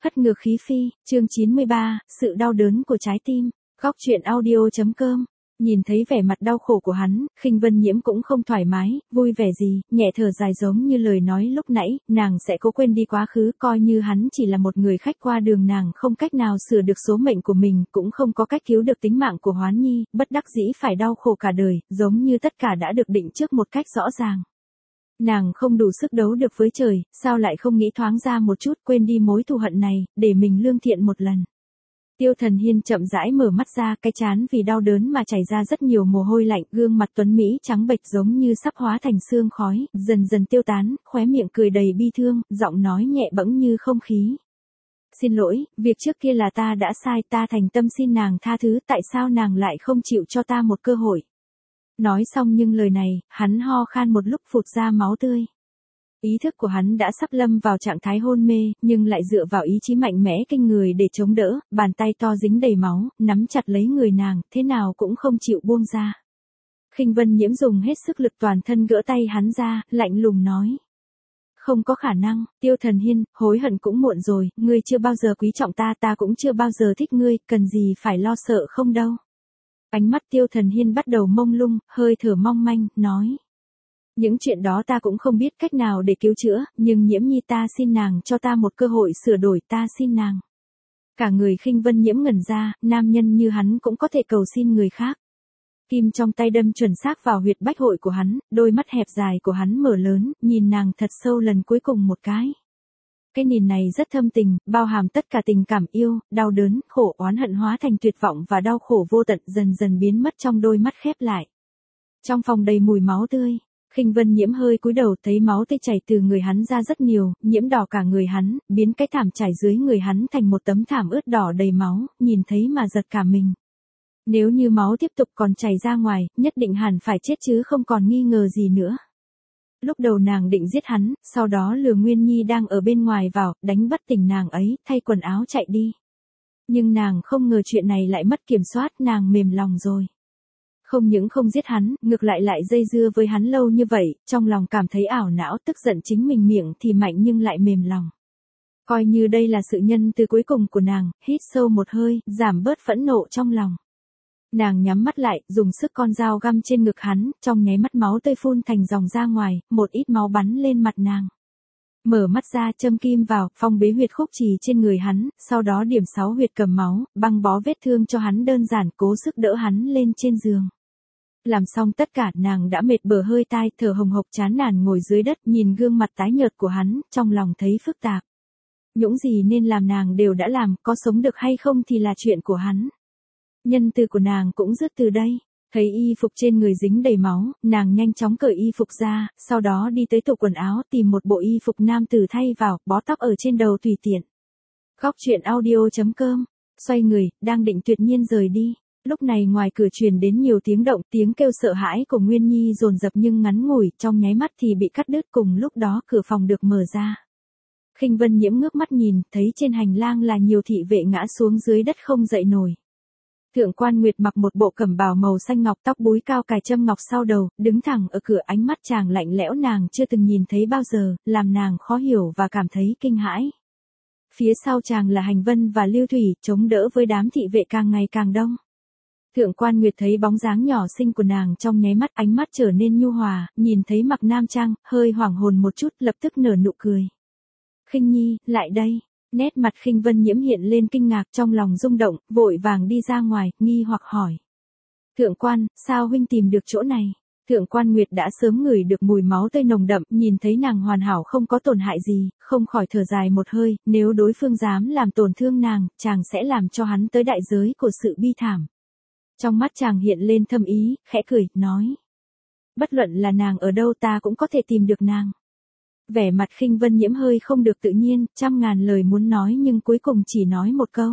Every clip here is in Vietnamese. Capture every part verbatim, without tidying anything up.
Hất ngược khí phi, chương chín mươi ba, sự đau đớn của trái tim. Góc truyện audio.com. Nhìn thấy vẻ mặt đau khổ của hắn, Khinh Vân Nhiễm cũng không thoải mái, vui vẻ gì, nhẹ thở dài giống như lời nói lúc nãy, nàng sẽ cố quên đi quá khứ, coi như hắn chỉ là một người khách qua đường, nàng không cách nào sửa được số mệnh của mình, cũng không có cách cứu được tính mạng của Hoán Nhi, bất đắc dĩ phải đau khổ cả đời, giống như tất cả đã được định trước một cách rõ ràng. Nàng không đủ sức đấu được với trời, sao lại không nghĩ thoáng ra một chút, quên đi mối thù hận này, để mình lương thiện một lần. Tiêu Thần Hiên chậm rãi mở mắt ra, cái trán vì đau đớn mà chảy ra rất nhiều mồ hôi lạnh, gương mặt tuấn mỹ trắng bệch giống như sắp hóa thành sương khói, dần dần tiêu tán, khóe miệng cười đầy bi thương, giọng nói nhẹ bẫng như không khí. Xin lỗi, việc trước kia là ta đã sai, ta thành tâm xin nàng tha thứ, tại sao nàng lại không chịu cho ta một cơ hội. Nói xong nhưng lời này, hắn ho khan một lúc phụt ra máu tươi. Ý thức của hắn đã sắp lâm vào trạng thái hôn mê, nhưng lại dựa vào ý chí mạnh mẽ kinh người để chống đỡ, bàn tay to dính đầy máu, nắm chặt lấy người nàng, thế nào cũng không chịu buông ra. Khinh Vân Nhiễm dùng hết sức lực toàn thân gỡ tay hắn ra, lạnh lùng nói. Không có khả năng, Tiêu Thần Hiên, hối hận cũng muộn rồi, ngươi chưa bao giờ quý trọng ta, ta cũng chưa bao giờ thích ngươi, cần gì phải lo sợ không đâu. Ánh mắt Tiêu Thần Hiên bắt đầu mông lung, hơi thở mong manh, nói. Những chuyện đó ta cũng không biết cách nào để cứu chữa, nhưng Nhiễm Nhi ta xin nàng cho ta một cơ hội sửa đổi, ta xin nàng. Cả người Khinh Vân Nhiễm ngẩn ra, nam nhân như hắn cũng có thể cầu xin người khác. Kim trong tay đâm chuẩn xác vào huyệt bách hội của hắn, đôi mắt hẹp dài của hắn mở lớn, nhìn nàng thật sâu lần cuối cùng một cái. Cái nhìn này rất thâm tình, bao hàm tất cả tình cảm yêu, đau đớn, khổ oán hận hóa thành tuyệt vọng và đau khổ vô tận dần dần biến mất trong đôi mắt khép lại. Trong phòng đầy mùi máu tươi, Khinh Vân Nhiễm hơi cúi đầu thấy máu tươi chảy từ người hắn ra rất nhiều, nhiễm đỏ cả người hắn, biến cái thảm trải dưới người hắn thành một tấm thảm ướt đỏ đầy máu, nhìn thấy mà giật cả mình. Nếu như máu tiếp tục còn chảy ra ngoài, nhất định hẳn phải chết chứ không còn nghi ngờ gì nữa. Lúc đầu nàng định giết hắn, sau đó lừa Nguyên Nhi đang ở bên ngoài vào, đánh bất tỉnh nàng ấy, thay quần áo chạy đi. Nhưng nàng không ngờ chuyện này lại mất kiểm soát, nàng mềm lòng rồi. Không những không giết hắn, ngược lại lại dây dưa với hắn lâu như vậy, trong lòng cảm thấy ảo não, tức giận chính mình miệng thì mạnh nhưng lại mềm lòng. Coi như đây là sự nhân từ cuối cùng của nàng, hít sâu một hơi, giảm bớt phẫn nộ trong lòng. Nàng nhắm mắt lại, dùng sức con dao găm trên ngực hắn, trong nháy mắt máu tươi phun thành dòng ra ngoài, một ít máu bắn lên mặt nàng. Mở mắt ra, châm kim vào, phong bế huyệt khúc trì trên người hắn, sau đó điểm sáu huyệt cầm máu, băng bó vết thương cho hắn đơn giản, cố sức đỡ hắn lên trên giường. Làm xong tất cả, nàng đã mệt bờ hơi tai, thở hồng hộc chán nản ngồi dưới đất, nhìn gương mặt tái nhợt của hắn, trong lòng thấy phức tạp. Những gì nên làm nàng đều đã làm, có sống được hay không thì là chuyện của hắn. Nhân từ của nàng cũng dứt từ đây. Thấy y phục trên người dính đầy máu, nàng nhanh chóng cởi y phục ra, sau đó đi tới tủ quần áo tìm một bộ y phục nam tử thay vào, bó tóc ở trên đầu tùy tiện. Góc truyện audio.com. Xoay người, đang định tuyệt nhiên rời đi. Lúc này ngoài cửa truyền đến nhiều tiếng động, tiếng kêu sợ hãi của Nguyên Nhi dồn dập nhưng ngắn ngủi, trong nháy mắt thì bị cắt đứt, cùng lúc đó cửa phòng được mở ra. Khinh Vân Nhiễm ngước mắt nhìn, thấy trên hành lang là nhiều thị vệ ngã xuống dưới đất không dậy nổi. Thượng Quan Nguyệt mặc một bộ cẩm bào màu xanh ngọc, tóc búi cao cài châm ngọc sau đầu, đứng thẳng ở cửa, ánh mắt chàng lạnh lẽo nàng chưa từng nhìn thấy bao giờ, làm nàng khó hiểu và cảm thấy kinh hãi. Phía sau chàng là Hành Vân và Lưu Thủy, chống đỡ với đám thị vệ càng ngày càng đông. Thượng Quan Nguyệt thấy bóng dáng nhỏ xinh của nàng trong nháy mắt, ánh mắt trở nên nhu hòa, nhìn thấy mặc nam trang, hơi hoảng hồn một chút, lập tức nở nụ cười. Khinh Nhi, lại đây. Nét mặt Khinh Vân Nhiễm hiện lên kinh ngạc, trong lòng rung động, vội vàng đi ra ngoài, nghi hoặc hỏi. Thượng quan, sao huynh tìm được chỗ này? Thượng Quan Nguyệt đã sớm ngửi được mùi máu tươi nồng đậm, nhìn thấy nàng hoàn hảo không có tổn hại gì, không khỏi thở dài một hơi, nếu đối phương dám làm tổn thương nàng, chàng sẽ làm cho hắn tới đại giới của sự bi thảm. Trong mắt chàng hiện lên thâm ý, khẽ cười, nói. Bất luận là nàng ở đâu ta cũng có thể tìm được nàng. Vẻ mặt Khinh Vân Nhiễm hơi không được tự nhiên, trăm ngàn lời muốn nói nhưng cuối cùng chỉ nói một câu.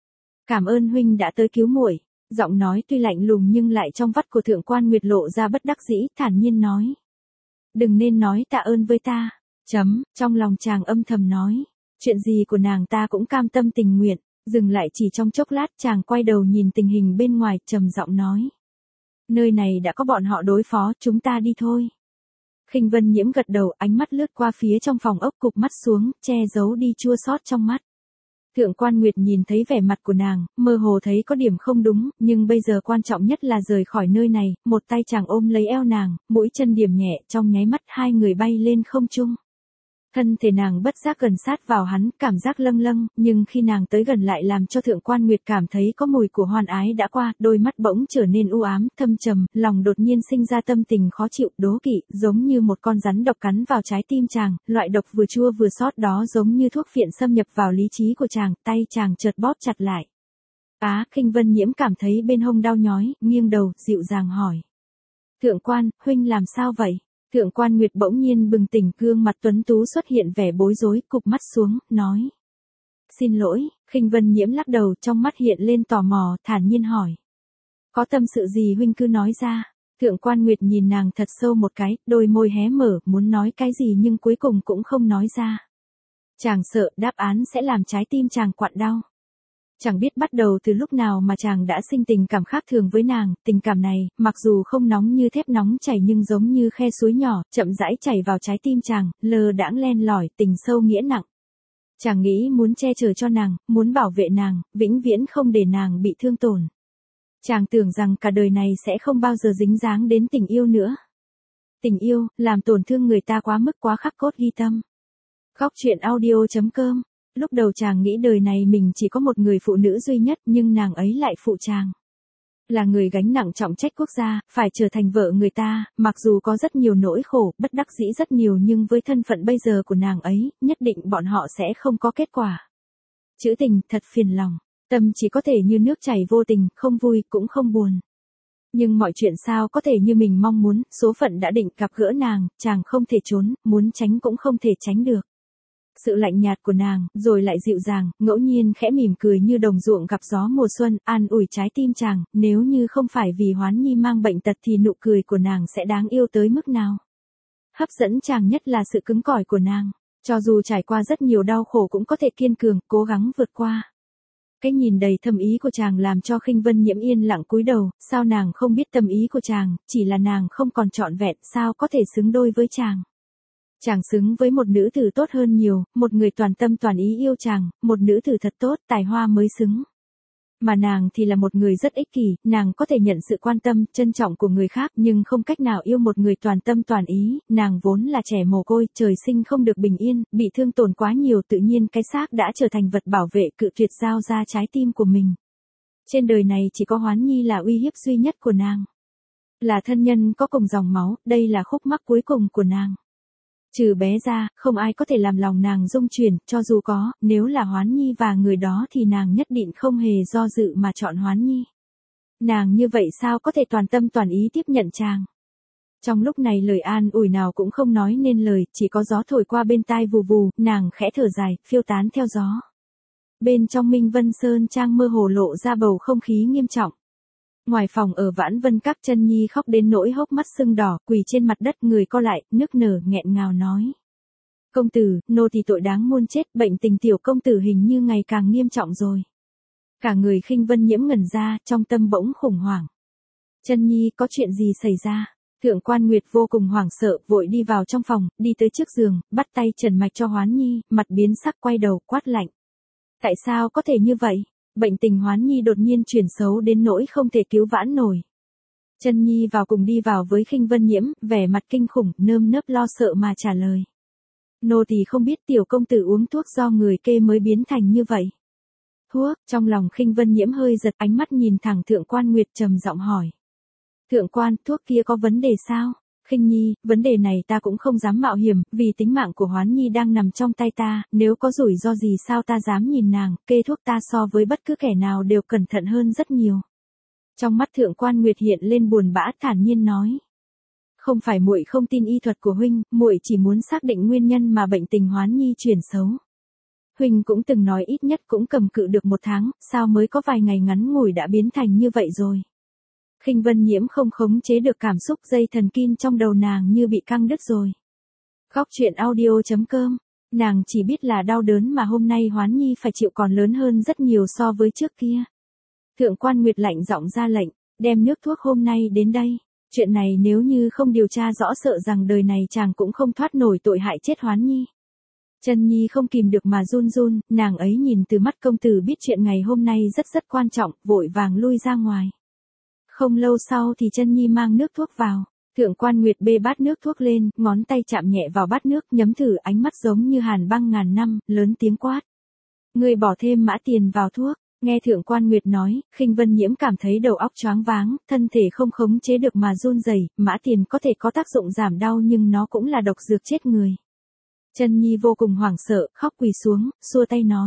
Cảm ơn huynh đã tới cứu muội. Giọng nói tuy lạnh lùng nhưng lại trong vắt của Thượng Quan Nguyệt lộ ra bất đắc dĩ, thản nhiên nói. Đừng nên nói tạ ơn với ta. Chấm, trong lòng chàng âm thầm nói. Chuyện gì của nàng ta cũng cam tâm tình nguyện. Dừng lại chỉ trong chốc lát, chàng quay đầu nhìn tình hình bên ngoài, trầm giọng nói. Nơi này đã có bọn họ đối phó, chúng ta đi thôi. Khinh Vân Nhiễm gật đầu, ánh mắt lướt qua phía trong phòng ốc, cụp mắt xuống, che giấu đi chua xót trong mắt. Thượng Quan Nguyệt nhìn thấy vẻ mặt của nàng, mơ hồ thấy có điểm không đúng, nhưng bây giờ quan trọng nhất là rời khỏi nơi này, một tay chàng ôm lấy eo nàng, mũi chân điểm nhẹ, trong nháy mắt hai người bay lên không trung. Thân thể nàng bất giác gần sát vào hắn, cảm giác lâng lâng, nhưng khi nàng tới gần lại làm cho Thượng Quan Nguyệt cảm thấy có mùi của hoan ái đã qua, đôi mắt bỗng trở nên u ám, thâm trầm, lòng đột nhiên sinh ra tâm tình khó chịu, đố kỵ, giống như một con rắn độc cắn vào trái tim chàng, loại độc vừa chua vừa xót đó giống như thuốc phiện xâm nhập vào lý trí của chàng, tay chàng chợt bóp chặt lại. Á, Khinh Vân Nhiễm cảm thấy bên hông đau nhói, nghiêng đầu, dịu dàng hỏi. Thượng Quan, huynh làm sao vậy? Thượng Quan Nguyệt bỗng nhiên bừng tỉnh, gương mặt tuấn tú xuất hiện vẻ bối rối, cụp mắt xuống, nói. Xin lỗi, Khinh Vân Nhiễm lắc đầu, trong mắt hiện lên tò mò, thản nhiên hỏi. Có tâm sự gì huynh cứ nói ra. Thượng Quan Nguyệt nhìn nàng thật sâu một cái, đôi môi hé mở, muốn nói cái gì nhưng cuối cùng cũng không nói ra. Chàng sợ đáp án sẽ làm trái tim chàng quặn đau. Chẳng biết bắt đầu từ lúc nào mà chàng đã sinh tình cảm khác thường với nàng, tình cảm này, mặc dù không nóng như thép nóng chảy nhưng giống như khe suối nhỏ, chậm rãi chảy vào trái tim chàng, lơ đãng len lỏi, tình sâu nghĩa nặng. Chàng nghĩ muốn che chở cho nàng, muốn bảo vệ nàng, vĩnh viễn không để nàng bị thương tổn. Chàng tưởng rằng cả đời này sẽ không bao giờ dính dáng đến tình yêu nữa. Tình yêu, làm tổn thương người ta quá mức quá khắc cốt ghi tâm. Góc truyện audio chấm com. Lúc đầu chàng nghĩ đời này mình chỉ có một người phụ nữ duy nhất nhưng nàng ấy lại phụ chàng. Là người gánh nặng trọng trách quốc gia, phải trở thành vợ người ta, mặc dù có rất nhiều nỗi khổ, bất đắc dĩ rất nhiều nhưng với thân phận bây giờ của nàng ấy, nhất định bọn họ sẽ không có kết quả. Chữ tình thật phiền lòng, tâm chỉ có thể như nước chảy vô tình, không vui cũng không buồn. Nhưng mọi chuyện sao có thể như mình mong muốn, số phận đã định gặp gỡ nàng, chàng không thể trốn, muốn tránh cũng không thể tránh được. Sự lạnh nhạt của nàng, rồi lại dịu dàng, ngẫu nhiên khẽ mỉm cười như đồng ruộng gặp gió mùa xuân, an ủi trái tim chàng, nếu như không phải vì Hoán Nhi mang bệnh tật thì nụ cười của nàng sẽ đáng yêu tới mức nào. Hấp dẫn chàng nhất là sự cứng cỏi của nàng, cho dù trải qua rất nhiều đau khổ cũng có thể kiên cường, cố gắng vượt qua. Cái nhìn đầy thâm ý của chàng làm cho Khinh Vân Nhiễm yên lặng cúi đầu, sao nàng không biết tâm ý của chàng, chỉ là nàng không còn trọn vẹn, sao có thể xứng đôi với chàng. Chàng xứng với một nữ tử tốt hơn nhiều, một người toàn tâm toàn ý yêu chàng, một nữ tử thật tốt, tài hoa mới xứng. Mà nàng thì là một người rất ích kỷ, nàng có thể nhận sự quan tâm, trân trọng của người khác nhưng không cách nào yêu một người toàn tâm toàn ý, nàng vốn là trẻ mồ côi, trời sinh không được bình yên, bị thương tổn quá nhiều tự nhiên cái xác đã trở thành vật bảo vệ cự tuyệt giao ra trái tim của mình. Trên đời này chỉ có Hoán Nhi là uy hiếp duy nhất của nàng. Là thân nhân có cùng dòng máu, đây là khúc mắc cuối cùng của nàng. Trừ bé ra, không ai có thể làm lòng nàng rung chuyển, cho dù có, nếu là Hoán Nhi và người đó thì nàng nhất định không hề do dự mà chọn Hoán Nhi. Nàng như vậy sao có thể toàn tâm toàn ý tiếp nhận chàng. Trong lúc này lời an ủi nào cũng không nói nên lời, chỉ có gió thổi qua bên tai vù vù, nàng khẽ thở dài, phiêu tán theo gió. Bên trong Minh Vân Sơn Trang mơ hồ lộ ra bầu không khí nghiêm trọng. Ngoài phòng ở Vãn Vân Các, Chân Nhi khóc đến nỗi hốc mắt sưng đỏ, quỳ trên mặt đất người co lại, nức nở nghẹn ngào nói. Công tử, nô tỳ tội đáng muôn chết, bệnh tình tiểu công tử hình như ngày càng nghiêm trọng rồi. Cả người Khinh Vân Nhiễm ngẩn ra, trong tâm bỗng khủng hoảng. Chân Nhi, có chuyện gì xảy ra? Thượng Quan Nguyệt vô cùng hoảng sợ, vội đi vào trong phòng, đi tới trước giường, bắt tay trần mạch cho Hoán Nhi, mặt biến sắc quay đầu, quát lạnh. Tại sao có thể như vậy? Bệnh tình Hoán Nhi đột nhiên chuyển xấu đến nỗi không thể cứu vãn nổi. Chân Nhi vào cùng đi vào với Khinh Vân Nhiễm, vẻ mặt kinh khủng, nơm nớp lo sợ mà trả lời. Nô tỳ không biết tiểu công tử uống thuốc do người kê mới biến thành như vậy. Thuốc, trong lòng Khinh Vân Nhiễm hơi giật, ánh mắt nhìn thẳng Thượng Quan Nguyệt trầm giọng hỏi. Thượng Quan, thuốc kia có vấn đề sao? Khinh Nhi, vấn đề này ta cũng không dám mạo hiểm, vì tính mạng của Hoán Nhi đang nằm trong tay ta, nếu có rủi ro gì sao ta dám nhìn nàng, kê thuốc ta so với bất cứ kẻ nào đều cẩn thận hơn rất nhiều. Trong mắt Thượng Quan Nguyệt hiện lên buồn bã, thản nhiên nói. Không phải muội không tin y thuật của huynh, muội chỉ muốn xác định nguyên nhân mà bệnh tình Hoán Nhi chuyển xấu. Huynh cũng từng nói ít nhất cũng cầm cự được một tháng, sao mới có vài ngày ngắn ngủi đã biến thành như vậy rồi. Khinh Vân Nhiễm không khống chế được cảm xúc, dây thần kinh trong đầu nàng như bị căng đứt rồi. Góc truyện audio chấm com, nàng chỉ biết là đau đớn mà hôm nay Hoán Nhi phải chịu còn lớn hơn rất nhiều so với trước kia. Thượng Quan Nguyệt lạnh giọng ra lệnh, đem nước thuốc hôm nay đến đây. Chuyện này nếu như không điều tra rõ sợ rằng đời này chàng cũng không thoát nổi tội hại chết Hoán Nhi. Chân Nhi không kìm được mà run run, nàng ấy nhìn từ mắt công tử biết chuyện ngày hôm nay rất rất quan trọng, vội vàng lui ra ngoài. Không lâu sau thì Chân Nhi mang nước thuốc vào. Thượng Quan Nguyệt bê bát nước thuốc lên, ngón tay chạm nhẹ vào bát nước, nhấm thử, ánh mắt giống như hàn băng ngàn năm, lớn tiếng quát. Người bỏ thêm mã tiền vào thuốc. Nghe Thượng Quan Nguyệt nói, Khinh Vân Nhiễm cảm thấy đầu óc choáng váng, thân thể không khống chế được mà run rẩy. Mã tiền có thể có tác dụng giảm đau nhưng nó cũng là độc dược chết người. Chân Nhi vô cùng hoảng sợ, khóc quỳ xuống, xua tay nói.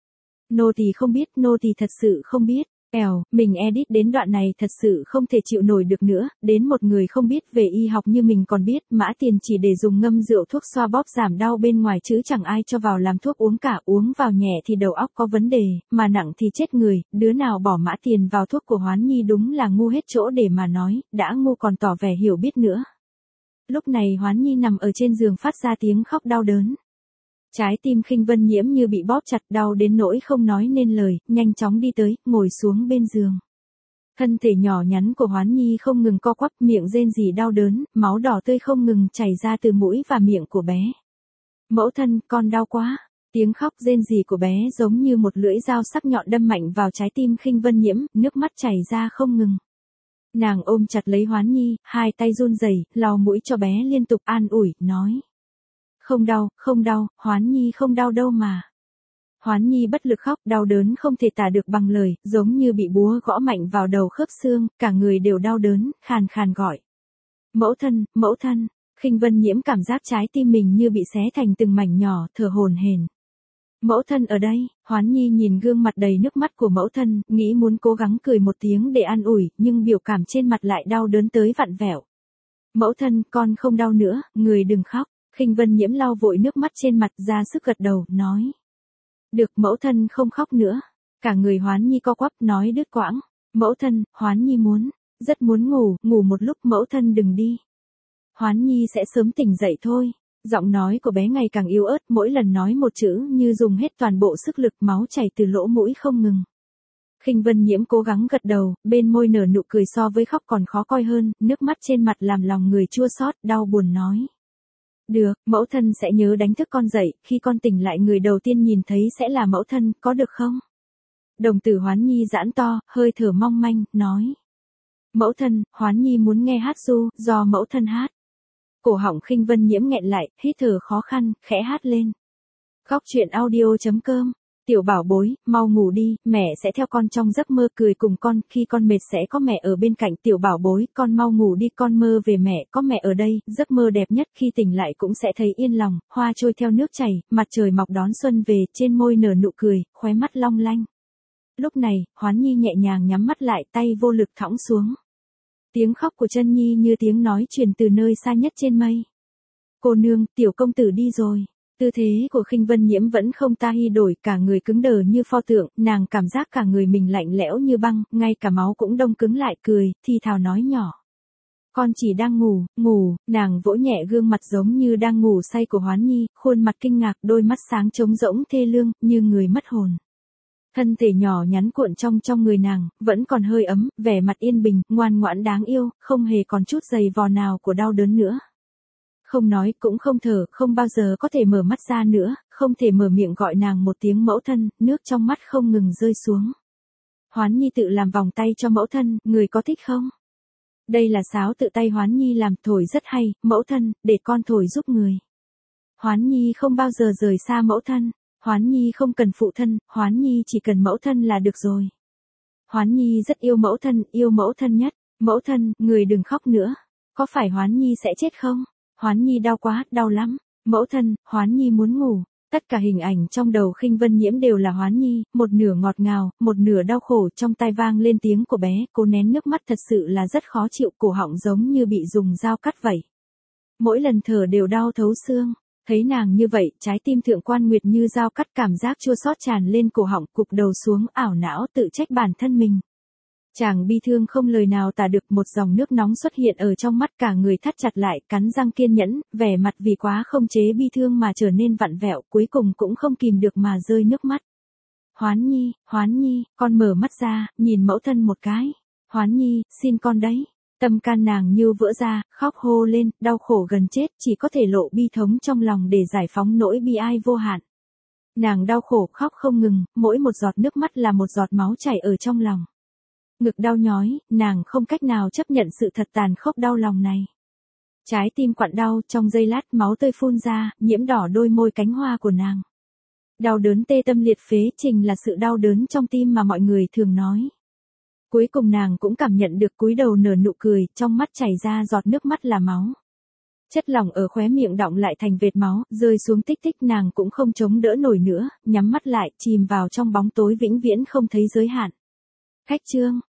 Nô tỳ không biết, nô tỳ thật sự không biết. Ẻo, mình edit đến đoạn này thật sự không thể chịu nổi được nữa, đến một người không biết về y học như mình còn biết, mã tiền chỉ để dùng ngâm rượu thuốc xoa bóp giảm đau bên ngoài chứ chẳng ai cho vào làm thuốc uống cả, uống vào nhẹ thì đầu óc có vấn đề, mà nặng thì chết người, đứa nào bỏ mã tiền vào thuốc của Hoán Nhi đúng là ngu hết chỗ để mà nói, đã ngu còn tỏ vẻ hiểu biết nữa. Lúc này Hoán Nhi nằm ở trên giường phát ra tiếng khóc đau đớn. Trái tim Khinh Vân Nhiễm như bị bóp chặt, đau đến nỗi không nói nên lời, nhanh chóng đi tới, ngồi xuống bên giường. Thân thể nhỏ nhắn của Hoán Nhi không ngừng co quắp, miệng rên rỉ đau đớn, máu đỏ tươi không ngừng chảy ra từ mũi và miệng của bé. Mẫu thân, con đau quá. Tiếng khóc rên rỉ của bé giống như một lưỡi dao sắc nhọn đâm mạnh vào trái tim Khinh Vân Nhiễm, nước mắt chảy ra không ngừng. Nàng ôm chặt lấy Hoán Nhi, hai tay run rẩy, lau mũi cho bé liên tục an ủi, nói. Không đau, không đau, Hoán Nhi không đau đâu mà. Hoán Nhi bất lực khóc, đau đớn không thể tả được bằng lời, giống như bị búa gõ mạnh vào đầu khớp xương, cả người đều đau đớn, khàn khàn gọi. Mẫu thân, mẫu thân, Khinh Vân Nhiễm cảm giác trái tim mình như bị xé thành từng mảnh nhỏ, thở hổn hển. Mẫu thân ở đây, Hoán Nhi nhìn gương mặt đầy nước mắt của mẫu thân, nghĩ muốn cố gắng cười một tiếng để an ủi, nhưng biểu cảm trên mặt lại đau đớn tới vặn vẹo. Mẫu thân, con không đau nữa, người đừng khóc. Khinh Vân Nhiễm lau vội nước mắt trên mặt, ra sức gật đầu, nói. Được, mẫu thân không khóc nữa. Cả người Hoán Nhi co quắp, nói đứt quãng. Mẫu thân, Hoán Nhi muốn, rất muốn ngủ, ngủ một lúc, mẫu thân đừng đi. Hoán Nhi sẽ sớm tỉnh dậy thôi. Giọng nói của bé ngày càng yếu ớt, mỗi lần nói một chữ như dùng hết toàn bộ sức lực, máu chảy từ lỗ mũi không ngừng. Khinh Vân Nhiễm cố gắng gật đầu, bên môi nở nụ cười so với khóc còn khó coi hơn, nước mắt trên mặt làm lòng người chua xót, đau buồn nói. Được, mẫu thân sẽ nhớ đánh thức con dậy, khi con tỉnh lại người đầu tiên nhìn thấy sẽ là mẫu thân, có được không? Đồng tử Hoán Nhi giãn to, hơi thở mong manh, nói. Mẫu thân, Hoán Nhi muốn nghe hát ru, do mẫu thân hát. Cổ họng Khinh Vân Nhiễm nghẹn lại, hít thở khó khăn, khẽ hát lên. Góc truyện audio chấm com. Tiểu bảo bối, mau ngủ đi, mẹ sẽ theo con trong giấc mơ cười cùng con, khi con mệt sẽ có mẹ ở bên cạnh. Tiểu bảo bối, con mau ngủ đi, con mơ về mẹ, có mẹ ở đây, giấc mơ đẹp nhất, khi tỉnh lại cũng sẽ thấy yên lòng, hoa trôi theo nước chảy, mặt trời mọc đón xuân về, trên môi nở nụ cười, khóe mắt long lanh. Lúc này, Hoán Nhi nhẹ nhàng nhắm mắt lại, tay vô lực thõng xuống. Tiếng khóc của Chân Nhi như tiếng nói truyền từ nơi xa nhất trên mây. Cô nương, tiểu công tử đi rồi. Tư thế của Khinh Vân Nhiễm vẫn không ta hi đổi, cả người cứng đờ như pho tượng, nàng cảm giác cả người mình lạnh lẽo như băng, ngay cả máu cũng đông cứng lại, cười, thì thào nói nhỏ. Con chỉ đang ngủ, ngủ, nàng vỗ nhẹ gương mặt giống như đang ngủ say của Hoán Nhi, khuôn mặt kinh ngạc, đôi mắt sáng trống rỗng thê lương, như người mất hồn. Thân thể nhỏ nhắn cuộn trong trong người nàng, vẫn còn hơi ấm, vẻ mặt yên bình, ngoan ngoãn đáng yêu, không hề còn chút giày vò nào của đau đớn nữa. Không nói, cũng không thở, không bao giờ có thể mở mắt ra nữa, không thể mở miệng gọi nàng một tiếng mẫu thân, nước trong mắt không ngừng rơi xuống. Hoán Nhi tự làm vòng tay cho mẫu thân, người có thích không? Đây là sáo tự tay Hoán Nhi làm, thổi rất hay, mẫu thân, để con thổi giúp người. Hoán Nhi không bao giờ rời xa mẫu thân, Hoán Nhi không cần phụ thân, Hoán Nhi chỉ cần mẫu thân là được rồi. Hoán Nhi rất yêu mẫu thân, yêu mẫu thân nhất, mẫu thân, người đừng khóc nữa, có phải Hoán Nhi sẽ chết không? Hoán Nhi đau quá, đau lắm. Mẫu thân, Hoán Nhi muốn ngủ. Tất cả hình ảnh trong đầu Khinh Vân Nhiễm đều là Hoán Nhi, một nửa ngọt ngào, một nửa đau khổ, trong tai vang lên tiếng của bé, cô nén nước mắt thật sự là rất khó chịu, cổ họng giống như bị dùng dao cắt vậy. Mỗi lần thở đều đau thấu xương. Thấy nàng như vậy, trái tim Thượng Quan Nguyệt như dao cắt, cảm giác chua xót tràn lên cổ họng, cụp đầu xuống, ảo não tự trách bản thân mình. Chàng bi thương không lời nào tả được, một dòng nước nóng xuất hiện ở trong mắt, cả người thắt chặt lại, cắn răng kiên nhẫn, vẻ mặt vì quá không chế bi thương mà trở nên vặn vẹo, cuối cùng cũng không kìm được mà rơi nước mắt. Hoán Nhi, Hoán Nhi, con mở mắt ra, nhìn mẫu thân một cái. Hoán Nhi, xin con đấy. Tâm can nàng như vỡ ra, khóc hô lên, đau khổ gần chết, chỉ có thể lộ bi thống trong lòng để giải phóng nỗi bi ai vô hạn. Nàng đau khổ khóc không ngừng, mỗi một giọt nước mắt là một giọt máu chảy ở trong lòng. Ngực đau nhói, nàng không cách nào chấp nhận sự thật tàn khốc đau lòng này. Trái tim quặn đau, trong giây lát máu tươi phun ra, nhiễm đỏ đôi môi cánh hoa của nàng. Đau đớn tê tâm liệt phế chính là sự đau đớn trong tim mà mọi người thường nói. Cuối cùng nàng cũng cảm nhận được, cúi đầu nở nụ cười, trong mắt chảy ra giọt nước mắt là máu. Chất lỏng ở khóe miệng đọng lại thành vệt máu, rơi xuống tích tích, nàng cũng không chống đỡ nổi nữa, nhắm mắt lại, chìm vào trong bóng tối vĩnh viễn không thấy giới hạn. Khách trương,